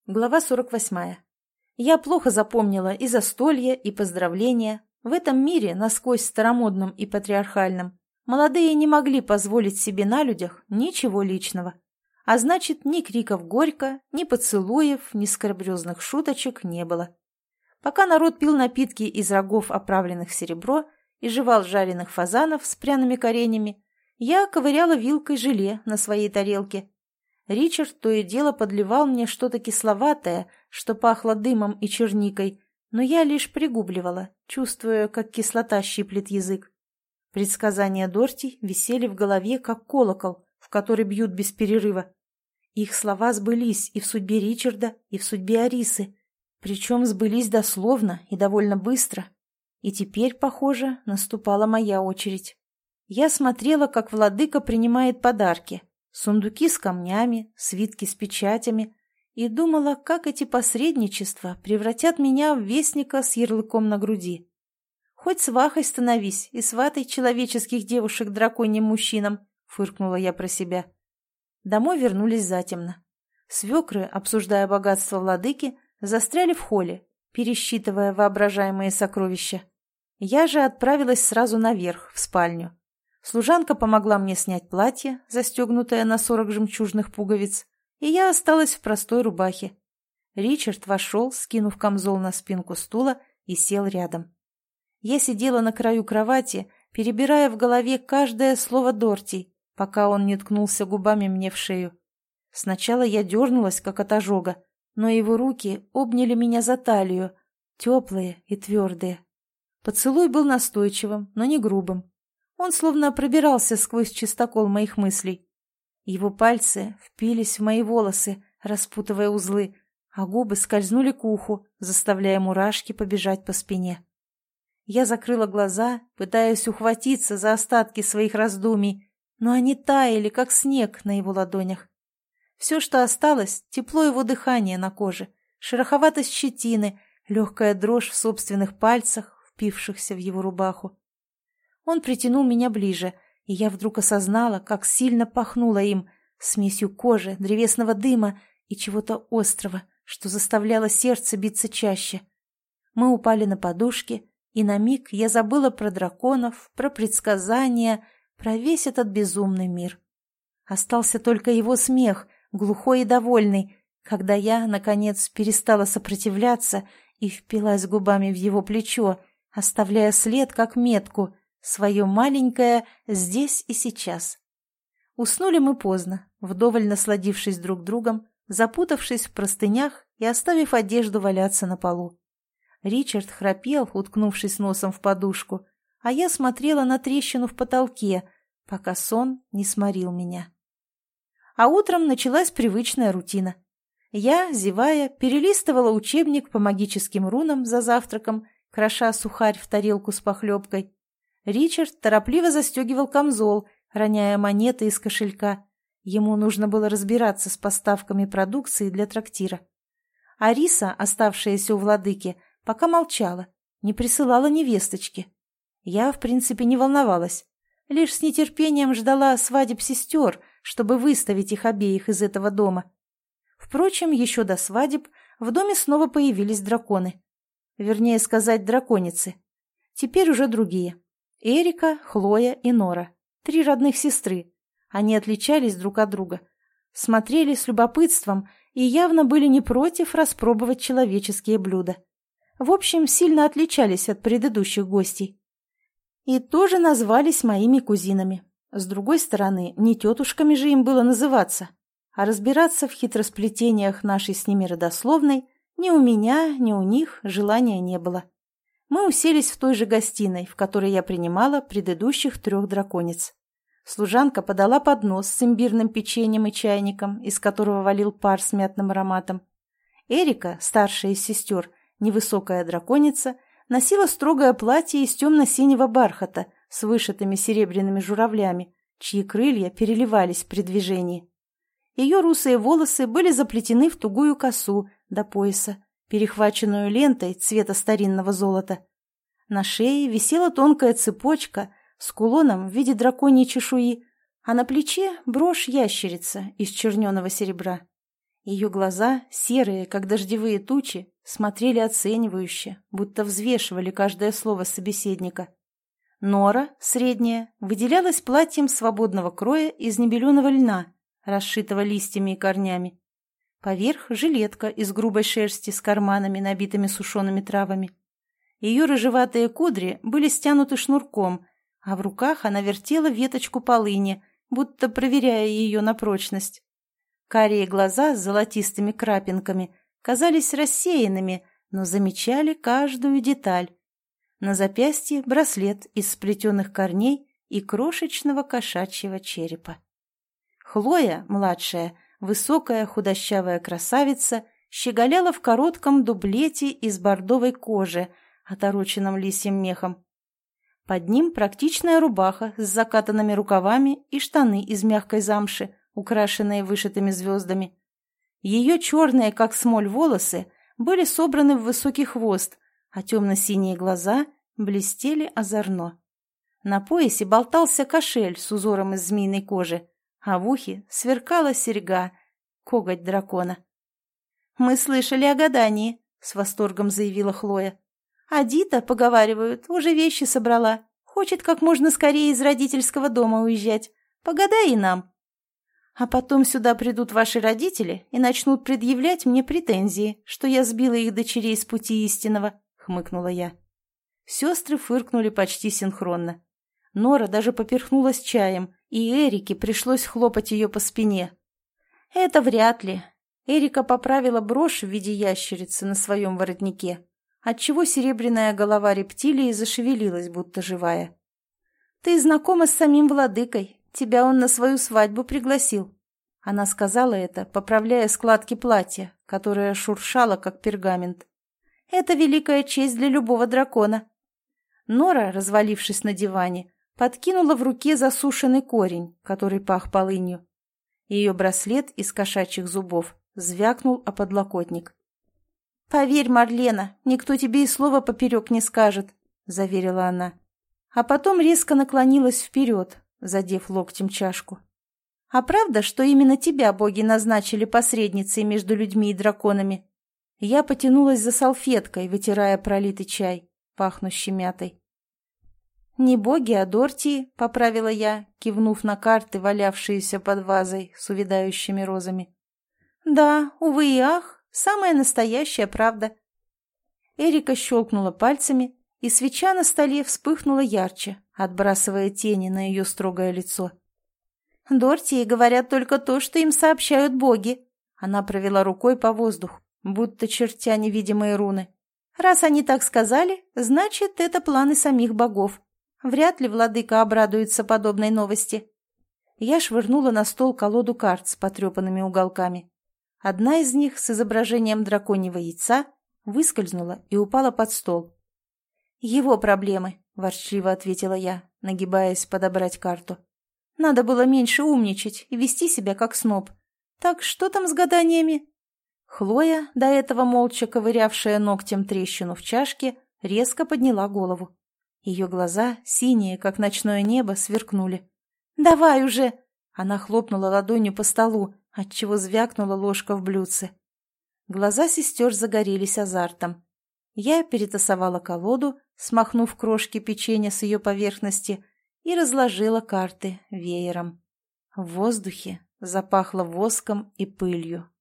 Глава 48. Я плохо запомнила и застолья, и поздравления. В этом мире, насквозь старомодном и патриархальном, молодые не могли позволить себе на людях ничего личного. А значит, ни криков горько, ни поцелуев, ни скорбрезных шуточек не было. Пока народ пил напитки из рогов, оправленных в серебро, и жевал жареных фазанов с пряными коренями, я ковыряла вилкой желе на своей тарелке. Ричард то и дело подливал мне что-то кисловатое, что пахло дымом и черникой, но я лишь пригубливала, чувствуя, как кислота щиплет язык. Предсказания Дорти висели в голове, как колокол, в который бьют без перерыва. Их слова сбылись и в судьбе Ричарда, и в судьбе Арисы, причем сбылись дословно и довольно быстро. И теперь, похоже, наступала моя очередь. Я смотрела, как владыка принимает подарки. Сундуки с камнями, свитки с печатями, и думала, как эти посредничества превратят меня в вестника с ярлыком на груди. «Хоть свахой становись и сватай человеческих девушек драконьим мужчинам», — фыркнула я про себя. Домой вернулись затемно. Свекры, обсуждая богатство владыки, застряли в холле, пересчитывая воображаемые сокровища. Я же отправилась сразу наверх, в спальню. Служанка помогла мне снять платье, застегнутое на 40 жемчужных пуговиц, и я осталась в простой рубахе. Ричард вошел, скинув камзол на спинку стула, и сел рядом. Я сидела на краю кровати, перебирая в голове каждое слово Дорти, пока он не ткнулся губами мне в шею. Сначала я дернулась, как от ожога, но его руки обняли меня за талию, теплые и твердые. Поцелуй был настойчивым, но не грубым. Он словно пробирался сквозь чистокол моих мыслей. Его пальцы впились в мои волосы, распутывая узлы, а губы скользнули к уху, заставляя мурашки побежать по спине. Я закрыла глаза, пытаясь ухватиться за остатки своих раздумий, но они таяли, как снег на его ладонях. Все, что осталось, тепло его дыхания на коже, шероховатость щетины, легкая дрожь в собственных пальцах, впившихся в его рубаху. Он притянул меня ближе, и я вдруг осознала, как сильно пахнуло им, смесью кожи, древесного дыма и чего-то острого, что заставляло сердце биться чаще. Мы упали на подушки, и на миг я забыла про драконов, про предсказания, про весь этот безумный мир. Остался только его смех, глухой и довольный, когда я, наконец, перестала сопротивляться и впилась губами в его плечо, оставляя след, как метку, свое маленькое «здесь и сейчас». Уснули мы поздно, вдоволь насладившись друг другом, запутавшись в простынях и оставив одежду валяться на полу. Ричард храпел, уткнувшись носом в подушку, а я смотрела на трещину в потолке, пока сон не сморил меня. А утром началась привычная рутина. Я, зевая, перелистывала учебник по магическим рунам за завтраком, кроша сухарь в тарелку с похлебкой. Ричард торопливо застегивал камзол, роняя монеты из кошелька. Ему нужно было разбираться с поставками продукции для трактира. Ариса, оставшаяся у владыки, пока молчала, не присылала ни весточки. Я, в принципе, не волновалась. Лишь с нетерпением ждала свадеб сестер, чтобы выставить их обеих из этого дома. Впрочем, еще до свадеб в доме снова появились драконы. Вернее сказать, драконицы. Теперь уже другие. Эрика, Хлоя и Нора. 3 родных сестры. Они отличались друг от друга. Смотрели с любопытством и явно были не против распробовать человеческие блюда. В общем, сильно отличались от предыдущих гостей. И тоже назвались моими кузинами. С другой стороны, не тетушками же им было называться. А разбираться в хитросплетениях нашей с ними родословной ни у меня, ни у них желания не было. Мы уселись в той же гостиной, в которой я принимала предыдущих 3 драконец. Служанка подала поднос с имбирным печеньем и чайником, из которого валил пар с мятным ароматом. Эрика, старшая из сестер, невысокая драконица, носила строгое платье из темно-синего бархата с вышитыми серебряными журавлями, чьи крылья переливались при движении. Ее русые волосы были заплетены в тугую косу до пояса, перехваченную лентой цвета старинного золота. На шее висела тонкая цепочка с кулоном в виде драконьей чешуи, а на плече брошь-ящерица из черненого серебра. Ее глаза, серые, как дождевые тучи, смотрели оценивающе, будто взвешивали каждое слово собеседника. Нора, средняя, выделялась платьем свободного кроя из небеленого льна, расшитого листьями и корнями. Поверх жилетка из грубой шерсти с карманами, набитыми сушеными травами. Ее рыжеватые кудри были стянуты шнурком, а в руках она вертела веточку полыни, будто проверяя ее на прочность. Карие глаза с золотистыми крапинками казались рассеянными, но замечали каждую деталь. На запястье браслет из сплетенных корней и крошечного кошачьего черепа. Хлоя, младшая, высокая худощавая красавица, щеголяла в коротком дублете из бордовой кожи, отороченном лисьим мехом. Под ним практичная рубаха с закатанными рукавами и штаны из мягкой замши, украшенные вышитыми звездами. Ее черные, как смоль, волосы были собраны в высокий хвост, а темно-синие глаза блестели озорно. На поясе болтался кошель с узором из змеиной кожи, а в ухе сверкала серьга, коготь дракона. «Мы слышали о гадании», — с восторгом заявила Хлоя. «А Дита, поговаривают, уже вещи собрала. Хочет как можно скорее из родительского дома уезжать. Погадай и нам. А потом сюда придут ваши родители и начнут предъявлять мне претензии, что я сбила их дочерей с пути истинного», — хмыкнула я. Сестры фыркнули почти синхронно. Нора даже поперхнулась чаем, и Эрике пришлось хлопать ее по спине. «Это вряд ли». Эрика поправила брошь в виде ящерицы на своем воротнике, отчего серебряная голова рептилии зашевелилась, будто живая. «Ты знакома с самим владыкой, тебя он на свою свадьбу пригласил». Она сказала это, поправляя складки платья, которое шуршало, как пергамент. «Это великая честь для любого дракона». Нора, развалившись на диване, подкинула в руке засушенный корень, который пах полынью. Ее браслет из кошачьих зубов звякнул о подлокотник. «Поверь, Марлена, никто тебе и слова поперек не скажет», — заверила она. А потом резко наклонилась вперед, задев локтем чашку. «А правда, что именно тебя боги назначили посредницей между людьми и драконами?» Я потянулась за салфеткой, вытирая пролитый чай, пахнущий мятой. «Не боги, а Дортии», — поправила я, кивнув на карты, валявшиеся под вазой с увядающими розами. «Да, увы и ах, самая настоящая правда». Эрика щелкнула пальцами, и свеча на столе вспыхнула ярче, отбрасывая тени на ее строгое лицо. «Дортии говорят только то, что им сообщают боги». Она провела рукой по воздуху, будто чертя невидимые руны. «Раз они так сказали, значит, это планы самих богов. Вряд ли владыка обрадуется подобной новости». Я швырнула на стол колоду карт с потрепанными уголками. Одна из них с изображением драконьего яйца выскользнула и упала под стол. «Его проблемы», — ворчливо ответила я, нагибаясь подобрать карту. «Надо было меньше умничать и вести себя как сноб. Так что там с гаданиями?» Хлоя, до этого молча ковырявшая ногтем трещину в чашке, резко подняла голову. Ее глаза, синие, как ночное небо, сверкнули. «Давай уже!» Она хлопнула ладонью по столу, отчего звякнула ложка в блюдце. Глаза сестер загорелись азартом. Я перетасовала колоду, смахнув крошки печенья с ее поверхности, и разложила карты веером. В воздухе запахло воском и пылью.